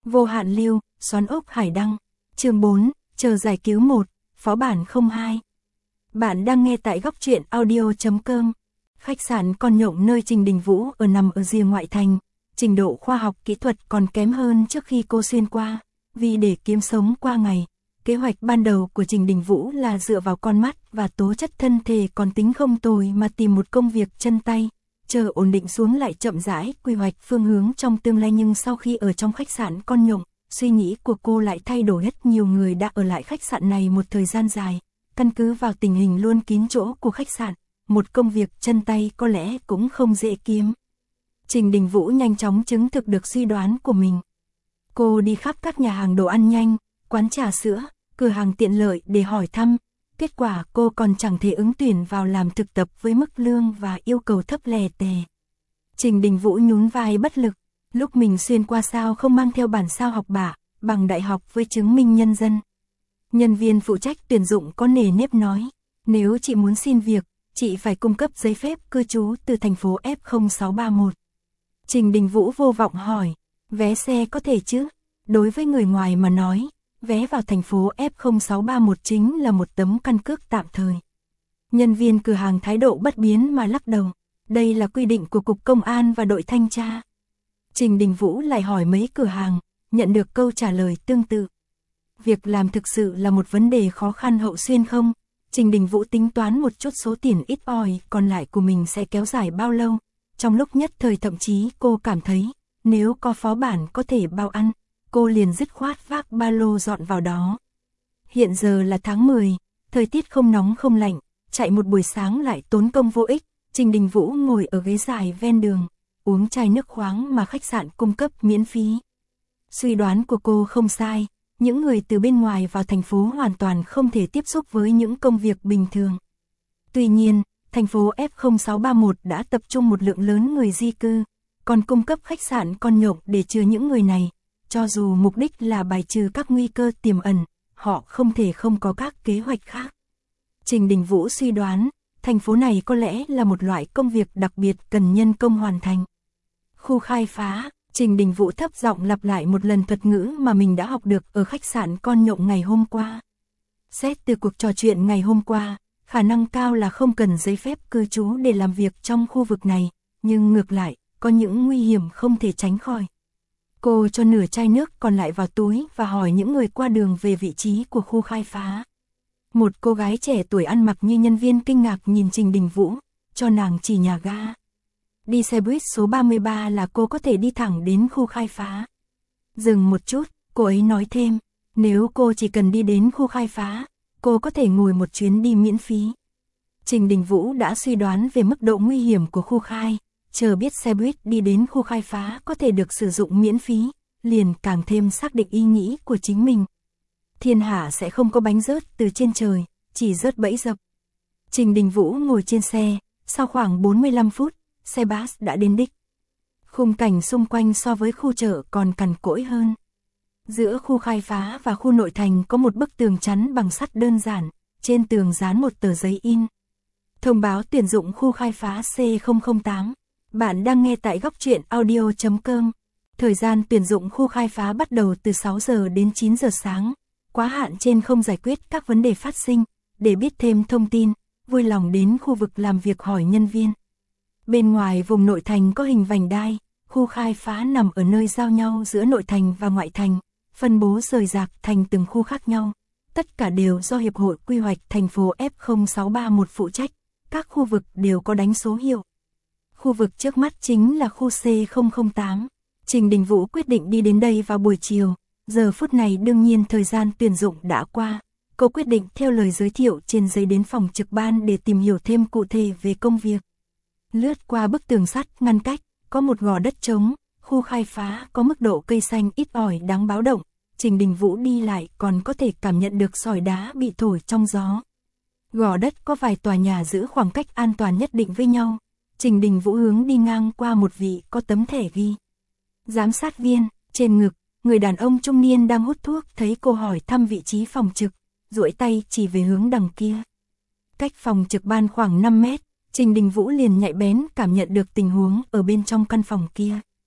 Vô hạn lưu, xoắn ốc hải đăng. Chương 4, chờ giải cứu 1, phó bản 02. Bạn đang nghe tại góc truyện audio.com. Khách sạn Con Nhộng nơi Trình Đình Vũ ở nằm ở rìa ngoại thành. Trình độ khoa học kỹ thuật còn kém hơn trước khi cô xuyên qua. Vì để kiếm sống qua ngày, kế hoạch ban đầu của Trình Đình Vũ là dựa vào con mắt và tố chất thân thể còn tính không tồi mà tìm một công việc chân tay. Chờ ổn định xuống lại chậm rãi quy hoạch phương hướng trong tương lai, nhưng sau khi ở trong khách sạn Con Nhộng, suy nghĩ của cô lại thay đổi hết. Nhiều người đã ở lại khách sạn này một thời gian dài, căn cứ vào tình hình luôn kín chỗ của khách sạn, một công việc chân tay có lẽ cũng không dễ kiếm. Trình Đình Vũ nhanh chóng chứng thực được suy đoán của mình. Cô đi khắp các nhà hàng đồ ăn nhanh, quán trà sữa, cửa hàng tiện lợi để hỏi thăm. Kết quả cô còn chẳng thể ứng tuyển vào làm thực tập với mức lương và yêu cầu thấp lè tè. Trình Đình Vũ nhún vai bất lực. Lúc mình xuyên qua sao không mang theo bản sao học bạ, bằng đại học với chứng minh nhân dân. Nhân viên phụ trách tuyển dụng có nề nếp nói, nếu chị muốn xin việc, chị phải cung cấp giấy phép cư trú từ thành phố F0631. Trình Đình Vũ vô vọng hỏi, vé xe có thể chứ? Đối với người ngoài mà nói, vé vào thành phố F0631 chính là một tấm căn cước tạm thời. Nhân viên cửa hàng thái độ bất biến mà lắc đầu, đây là quy định của Cục Công an và đội thanh tra. Trình Đình Vũ lại hỏi mấy cửa hàng, nhận được câu trả lời tương tự. Việc làm thực sự là một vấn đề khó khăn hậu xuyên không? Trình Đình Vũ tính toán một chút số tiền ít ỏi còn lại của mình sẽ kéo dài bao lâu. Trong lúc nhất thời thậm chí cô cảm thấy, nếu có phó bản có thể bao ăn, cô liền dứt khoát vác ba lô dọn vào đó. Hiện giờ là tháng 10, thời tiết không nóng không lạnh, chạy một buổi sáng lại tốn công vô ích. Trình Đình Vũ ngồi ở ghế dài ven đường, uống chai nước khoáng mà khách sạn cung cấp miễn phí. Suy đoán của cô không sai, những người từ bên ngoài vào thành phố hoàn toàn không thể tiếp xúc với những công việc bình thường. Tuy nhiên, thành phố F0631 đã tập trung một lượng lớn người di cư, còn cung cấp khách sạn Con Nhộng để chứa những người này. Cho dù mục đích là bài trừ các nguy cơ tiềm ẩn, họ không thể không có các kế hoạch khác. Trình Đình Vũ suy đoán, thành phố này có lẽ là một loại công việc đặc biệt cần nhân công hoàn thành. Khu khai phá, Trình Đình Vũ thấp giọng lặp lại một lần thuật ngữ mà mình đã học được ở khách sạn Con Nhộng ngày hôm qua. Xét từ cuộc trò chuyện ngày hôm qua, khả năng cao là không cần giấy phép cư trú để làm việc trong khu vực này, nhưng ngược lại, có những nguy hiểm không thể tránh khỏi. Cô cho nửa chai nước còn lại vào túi và hỏi những người qua đường về vị trí của khu khai phá. Một cô gái trẻ tuổi ăn mặc như nhân viên kinh ngạc nhìn Trình Đình Vũ, cho nàng chỉ nhà ga. Đi xe buýt số 33 là cô có thể đi thẳng đến khu khai phá. Dừng một chút, cô ấy nói thêm, nếu cô chỉ cần đi đến khu khai phá, cô có thể ngồi một chuyến đi miễn phí. Trình Đình Vũ đã suy đoán về mức độ nguy hiểm của khu khai, chờ biết xe buýt đi đến khu khai phá có thể được sử dụng miễn phí, liền càng thêm xác định ý nghĩ của chính mình. Thiên hạ sẽ không có bánh rớt từ trên trời, chỉ rớt bẫy dập. Trình Đình Vũ ngồi trên xe, sau khoảng 45 phút, xe bus đã đến đích. Khung cảnh xung quanh so với khu chợ còn cằn cỗi hơn. Giữa khu khai phá và khu nội thành có một bức tường chắn bằng sắt đơn giản, trên tường dán một tờ giấy in. Thông báo tuyển dụng khu khai phá C008. Bạn đang nghe tại góc truyện audio.com. Thời gian tuyển dụng khu khai phá bắt đầu từ 6 giờ đến 9 giờ sáng. Quá hạn trên không giải quyết các vấn đề phát sinh. Để biết thêm thông tin, vui lòng đến khu vực làm việc hỏi nhân viên. Bên ngoài vùng nội thành có hình vành đai, khu khai phá nằm ở nơi giao nhau giữa nội thành và ngoại thành, phân bố rời rạc thành từng khu khác nhau. Tất cả đều do Hiệp hội Quy hoạch thành phố F0631 phụ trách, các khu vực đều có đánh số hiệu. Khu vực trước mắt chính là khu C008. Trình Đình Vũ quyết định đi đến đây vào buổi chiều, giờ phút này đương nhiên thời gian tuyển dụng đã qua. Cô quyết định theo lời giới thiệu trên giấy đến phòng trực ban để tìm hiểu thêm cụ thể về công việc. Lướt qua bức tường sắt ngăn cách, có một gò đất trống, khu khai phá có mức độ cây xanh ít ỏi đáng báo động. Trình Đình Vũ đi lại còn có thể cảm nhận được sỏi đá bị thổi trong gió. Gò đất có vài tòa nhà giữ khoảng cách an toàn nhất định với nhau. Trình Đình Vũ hướng đi ngang qua một vị có tấm thẻ ghi giám sát viên, trên ngực, người đàn ông trung niên đang hút thuốc thấy cô hỏi thăm vị trí phòng trực, duỗi tay chỉ về hướng đằng kia. Cách phòng trực ban khoảng 5 mét, Trình Đình Vũ liền nhạy bén cảm nhận được tình huống ở bên trong căn phòng kia.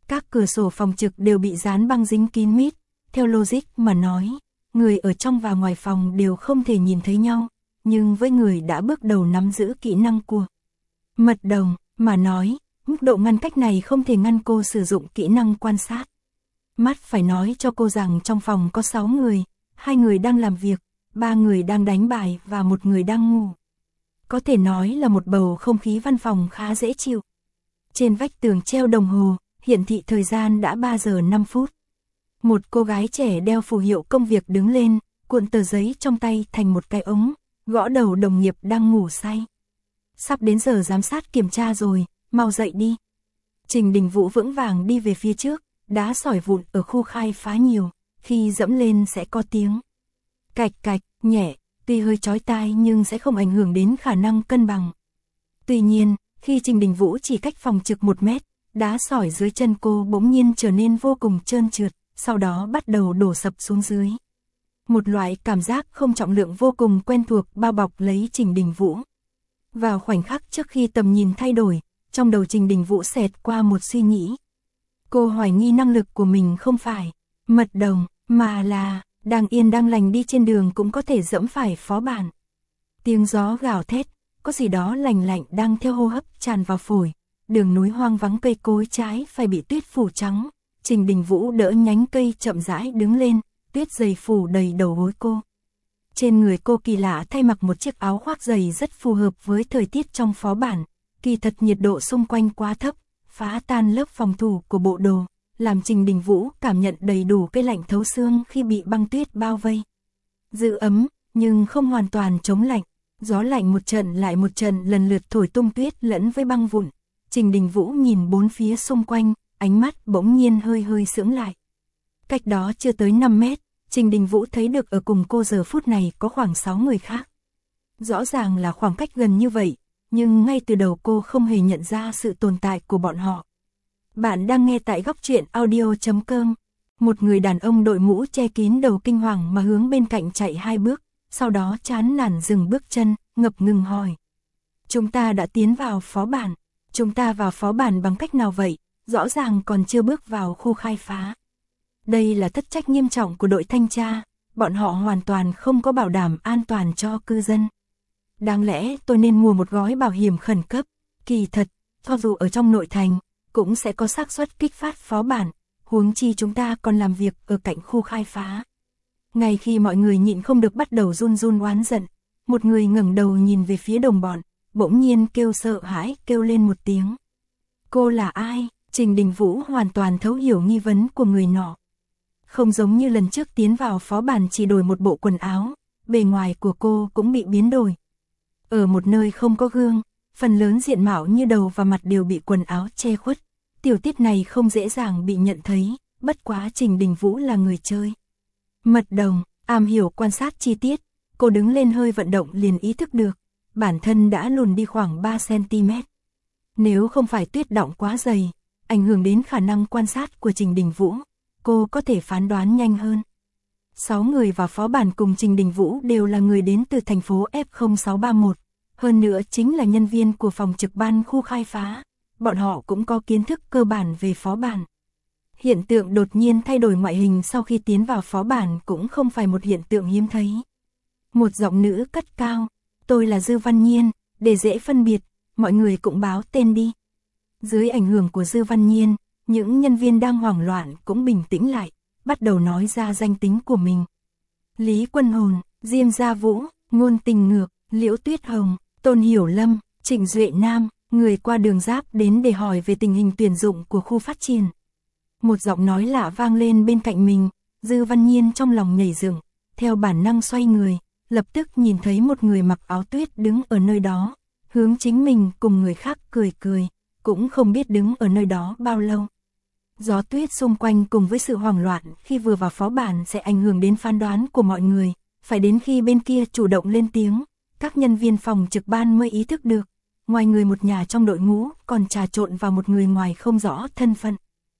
Các cửa sổ phòng trực đều bị dán băng dính kín mít, theo logic mà nói, người ở trong và ngoài phòng đều không thể nhìn thấy nhau, nhưng với người đã bước đầu nắm giữ kỹ năng của mật đồng mà nói, mức độ ngăn cách này không thể ngăn cô sử dụng kỹ năng quan sát. Mắt phải nói cho cô rằng trong phòng có 6 người, 2 người đang làm việc, 3 người đang đánh bài và 1 người đang ngủ. Có thể nói là một bầu không khí văn phòng khá dễ chịu. Trên vách tường treo đồng hồ, hiển thị thời gian đã 3 giờ 5 phút. Một cô gái trẻ đeo phù hiệu công việc đứng lên, cuộn tờ giấy trong tay thành một cái ống, gõ đầu đồng nghiệp đang ngủ say. Sắp đến giờ giám sát kiểm tra rồi, mau dậy đi. Trình Đình Vũ vững vàng đi về phía trước, đá sỏi vụn ở khu khai phá nhiều, khi dẫm lên sẽ có tiếng cạch cạch, nhẹ, tuy hơi chói tai nhưng sẽ không ảnh hưởng đến khả năng cân bằng. Tuy nhiên, khi Trình Đình Vũ chỉ cách phòng trực 1 mét, đá sỏi dưới chân cô bỗng nhiên trở nên vô cùng trơn trượt, sau đó bắt đầu đổ sập xuống dưới. Một loại cảm giác không trọng lượng vô cùng quen thuộc bao bọc lấy Trình Đình Vũ. Vào khoảnh khắc trước khi tầm nhìn thay đổi, trong đầu Trình Đình Vũ xẹt qua một suy nghĩ. Cô hoài nghi năng lực của mình không phải mật đồng, mà là đang yên đang lành đi trên đường cũng có thể dẫm phải phó bản. Tiếng gió gào thét, có gì đó lành lạnh đang theo hô hấp tràn vào phổi. Đường núi hoang vắng cây cối trái phải bị tuyết phủ trắng. Trình Đình Vũ đỡ nhánh cây chậm rãi đứng lên, tuyết dày phủ đầy đầu gối cô. Trên người cô kỳ lạ thay mặc một chiếc áo khoác dày rất phù hợp với thời tiết trong phó bản. Kỳ thật nhiệt độ xung quanh quá thấp, phá tan lớp phòng thủ của bộ đồ, làm Trình Đình Vũ cảm nhận đầy đủ cái lạnh thấu xương khi bị băng tuyết bao vây. Giữ ấm, nhưng không hoàn toàn chống lạnh. Gió lạnh một trận lại một trận lần lượt thổi tung tuyết lẫn với băng vụn. Trình Đình Vũ nhìn bốn phía xung quanh, ánh mắt bỗng nhiên hơi hơi sững lại. Cách đó chưa tới 5 mét, Trình Đình Vũ thấy được ở cùng cô giờ phút này có khoảng 6 người khác. Rõ ràng là khoảng cách gần như vậy, nhưng ngay từ đầu cô không hề nhận ra sự tồn tại của bọn họ. Bạn đang nghe tại góc truyện audio.com. Một người đàn ông đội mũ che kín đầu kinh hoàng mà hướng bên cạnh chạy 2 bước, sau đó chán nản dừng bước chân, ngập ngừng hỏi. Chúng ta đã tiến vào phó bản. Chúng ta vào phó bản bằng cách nào vậy? Rõ ràng còn chưa bước vào khu khai phá. Đây là thất trách nghiêm trọng của đội thanh tra, bọn họ hoàn toàn không có bảo đảm an toàn cho cư dân. Đáng lẽ tôi nên mua một gói bảo hiểm khẩn cấp, kỳ thật, cho dù ở trong nội thành, cũng sẽ có xác suất kích phát phó bản, huống chi chúng ta còn làm việc ở cạnh khu khai phá. Ngay khi mọi người nhịn không được bắt đầu run run oán giận, một người ngẩng đầu nhìn về phía đồng bọn, bỗng nhiên kêu sợ hãi kêu lên một tiếng. Cô là ai? Trình Đình Vũ hoàn toàn thấu hiểu nghi vấn của người nọ. Không giống như lần trước tiến vào phó bản chỉ đổi một bộ quần áo, bề ngoài của cô cũng bị biến đổi. Ở một nơi không có gương, phần lớn diện mạo như đầu và mặt đều bị quần áo che khuất. Tiểu tiết này không dễ dàng bị nhận thấy, bất quá Trình Đình Vũ là người chơi mật đồng, am hiểu quan sát chi tiết, cô đứng lên hơi vận động liền ý thức được, bản thân đã lùn đi khoảng 3 cm. Nếu không phải tuyết đọng quá dày, ảnh hưởng đến khả năng quan sát của Trình Đình Vũ, cô có thể phán đoán nhanh hơn. 6 người vào phó bản cùng Trình Đình Vũ đều là người đến từ thành phố F0631, hơn nữa chính là nhân viên của phòng trực ban khu khai phá, bọn họ cũng có kiến thức cơ bản về phó bản. Hiện tượng đột nhiên thay đổi ngoại hình sau khi tiến vào phó bản cũng không phải một hiện tượng hiếm thấy. Một giọng nữ cất cao, tôi là Dư Văn Nhiên, để dễ phân biệt, mọi người cũng báo tên đi. Dưới ảnh hưởng của Dư Văn Nhiên, những nhân viên đang hoảng loạn cũng bình tĩnh lại, bắt đầu nói ra danh tính của mình. Lý Quân Hồn, Diêm Gia Vũ, Ngôn Tình Ngược, Liễu Tuyết Hồng, Tôn Hiểu Lâm, Trịnh Duệ Nam, người qua đường giáp đến để hỏi về tình hình tuyển dụng của khu phát triển. Một giọng nói lạ vang lên bên cạnh mình, Dư Văn Nhiên trong lòng nhảy dựng, theo bản năng xoay người, lập tức nhìn thấy một người mặc áo tuyết đứng ở nơi đó, hướng chính mình cùng người khác cười cười, cũng không biết đứng ở nơi đó bao lâu. Gió tuyết xung quanh cùng với sự hoảng loạn khi vừa vào phó bản sẽ ảnh hưởng đến phán đoán của mọi người, phải đến khi bên kia chủ động lên tiếng, các nhân viên phòng trực ban mới ý thức được, ngoài người một nhà trong đội ngũ còn trà trộn vào một người ngoài không rõ thân phận.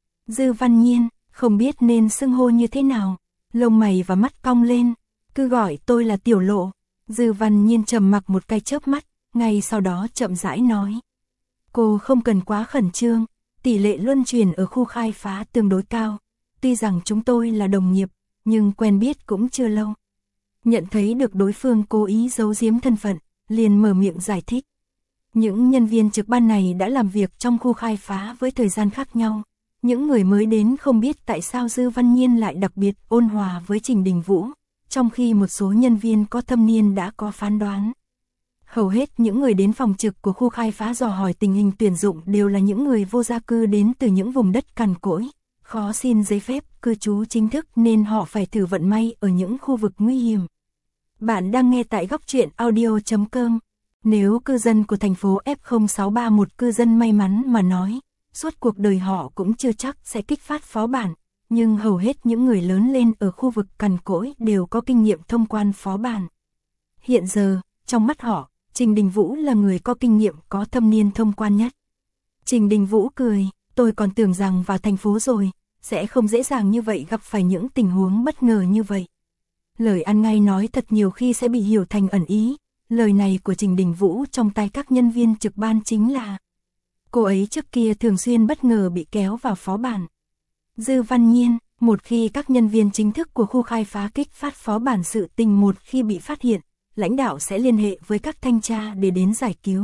Dư Văn Nhiên, không biết nên xưng hô như thế nào, lông mày và mắt cong lên, cứ gọi tôi là Tiểu Lộ. Dư Văn Nhiên trầm mặc một cái chớp mắt, ngay sau đó chậm rãi nói. Cô không cần quá khẩn trương, tỷ lệ luân chuyển ở khu khai phá tương đối cao. Tuy rằng chúng tôi là đồng nghiệp, nhưng quen biết cũng chưa lâu. Nhận thấy được đối phương cố ý giấu giếm thân phận, liền mở miệng giải thích. Những nhân viên trực ban này đã làm việc trong khu khai phá với thời gian khác nhau. Những người mới đến không biết tại sao Dư Văn Nhiên lại đặc biệt ôn hòa với Trình Đình Vũ, trong khi một số nhân viên có thâm niên đã có phán đoán. Hầu hết những người đến phòng trực của khu khai phá dò hỏi tình hình tuyển dụng đều là những người vô gia cư đến từ những vùng đất cằn cỗi, khó xin giấy phép cư trú chính thức nên họ phải thử vận may ở những khu vực nguy hiểm. Bạn đang nghe tại Góc Truyện Audio.com. Nếu cư dân của thành phố F0631 một cư dân may mắn mà nói, suốt cuộc đời họ cũng chưa chắc sẽ kích phát phó bản, nhưng hầu hết những người lớn lên ở khu vực cằn cỗi đều có kinh nghiệm thông quan phó bản. Hiện giờ, trong mắt họ, Trình Đình Vũ là người có kinh nghiệm có thâm niên thông quan nhất. Trình Đình Vũ cười, tôi còn tưởng rằng vào thành phố rồi, sẽ không dễ dàng như vậy gặp phải những tình huống bất ngờ như vậy. Lời ăn ngay nói thật nhiều khi sẽ bị hiểu thành ẩn ý, lời này của Trình Đình Vũ trong tai các nhân viên trực ban chính là cô ấy trước kia thường xuyên bất ngờ bị kéo vào phó bản. Dư Văn Nhiên, một khi các nhân viên chính thức của khu khai phá kích phát phó bản sự tình một khi bị phát hiện, lãnh đạo sẽ liên hệ với các thanh tra để đến giải cứu.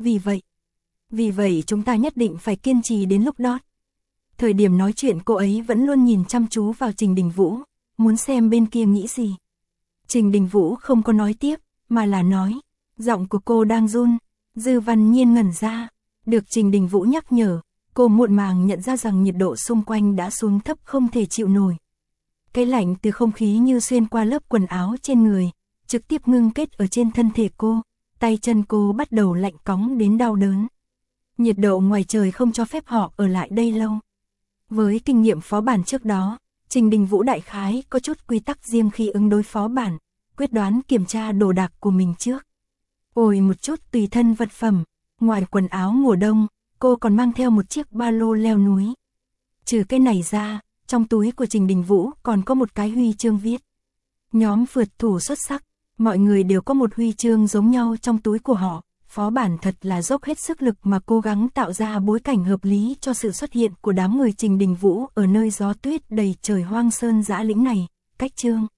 Vì vậy chúng ta nhất định phải kiên trì đến lúc đó. Thời điểm nói chuyện cô ấy vẫn luôn nhìn chăm chú vào Trình Đình Vũ, muốn xem bên kia nghĩ gì. Trình Đình Vũ không có nói tiếp, mà là nói, giọng của cô đang run. Dư Văn Nhiên ngẩn ra, được Trình Đình Vũ nhắc nhở, cô muộn màng nhận ra rằng nhiệt độ xung quanh đã xuống thấp không thể chịu nổi. Cái lạnh từ không khí như xuyên qua lớp quần áo trên người, trực tiếp ngưng kết ở trên thân thể cô, tay chân cô bắt đầu lạnh cóng đến đau đớn. Nhiệt độ ngoài trời không cho phép họ ở lại đây lâu. Với kinh nghiệm phó bản trước đó, Trình Đình Vũ đại khái có chút quy tắc riêng khi ứng đối phó bản, quyết đoán kiểm tra đồ đạc của mình trước. Ôi một chút tùy thân vật phẩm, ngoài quần áo mùa đông, cô còn mang theo một chiếc ba lô leo núi. Trừ cái này ra, trong túi của Trình Đình Vũ còn có một cái huy chương viết. Nhóm phượt thủ xuất sắc, mọi người đều có một huy chương giống nhau trong túi của họ. Phó bản thật là dốc hết sức lực mà cố gắng tạo ra bối cảnh hợp lý cho sự xuất hiện của đám người Trình Đình Vũ ở nơi gió tuyết đầy trời hoang sơn dã lĩnh này. Cách chương